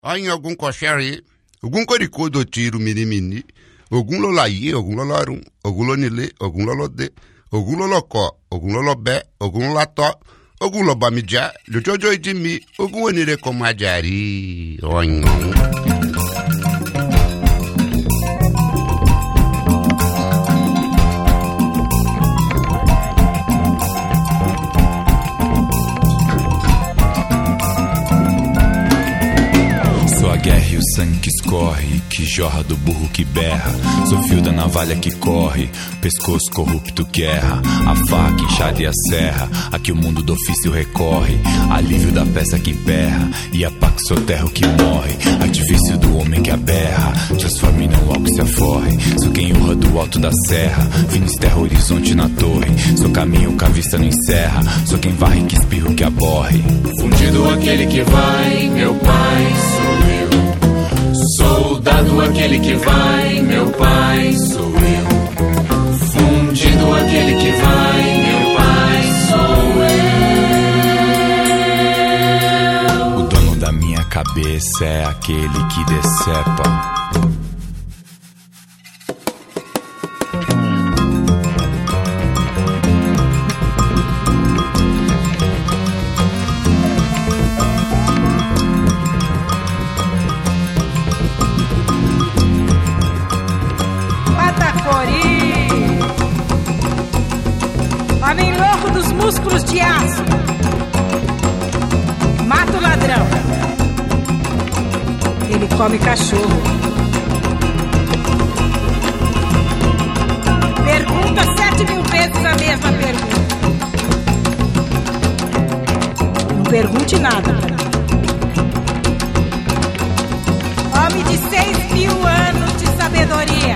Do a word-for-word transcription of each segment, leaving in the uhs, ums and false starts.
Aí algum coxere, algum coricô do tiro mirimini, algum lolaie, algum lolarum, algum lonile, algum lolode, algum lolocó, algum lolobé, algum lolató, algum lobamidjá, lujojo de mi, algum onire comadjari, onhão. Guerra e o sangue que escorre, que jorra do burro que berra. Sou fio da navalha que corre, pescoço corrupto que erra. A faca, enxada e a serra, a que o mundo do ofício recorre. Alívio da peça que emperra, e a pá que soterra o que morre. Artifício do homem que aberra, transforma em não algo que se aforre. Sou quem urra do alto da serra, finisterra o horizonte na torre. Sou caminho que a vista não encerra, sou quem varre que espirra o que aborre. Fundido aquele que vai, meu pai sou eu. Soldado aquele que vai, meu pai sou eu. Fundido aquele que vai, meu pai sou eu. O dono da minha cabeça é aquele que decepa. Homem louco dos músculos de aço, mata o ladrão, ele come cachorro. Pergunta sete mil vezes a mesma pergunta. Não pergunte nada. Homem de seis mil anos de sabedoria.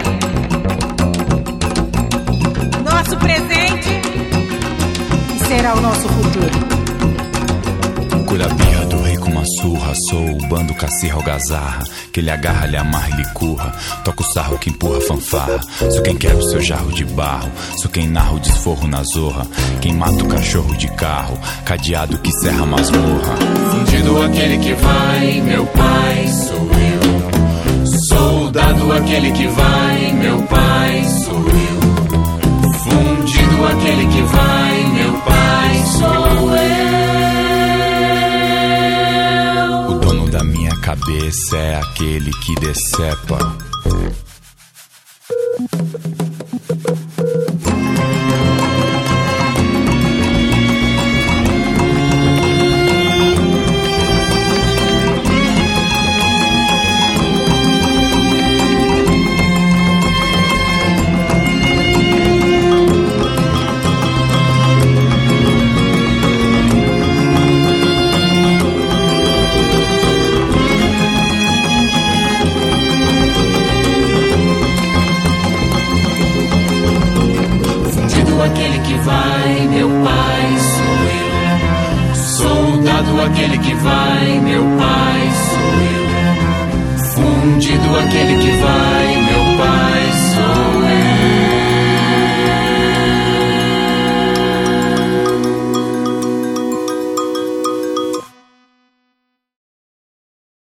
Nosso presente será o nosso futuro. Cura a birra do rei com uma surra. Sou o bando cacirra algazarra, que ele agarra, ele amarra, ele curra. Toca o sarro que empurra a fanfarra. Sou quem quebra o seu jarro de barro. Sou quem narra o desforro na zorra. Quem mata o cachorro de carro, cadeado que serra a masmorra. Fundido aquele que vai, meu pai sou eu. Soldado aquele que vai, meu pai sou eu. Fundido aquele que vai, meu pai sou eu. O dono da minha cabeça é aquele que decepa. Aquele que vai, meu pai sou eu. Soldado aquele que vai, meu pai sou eu. Fundido aquele que vai,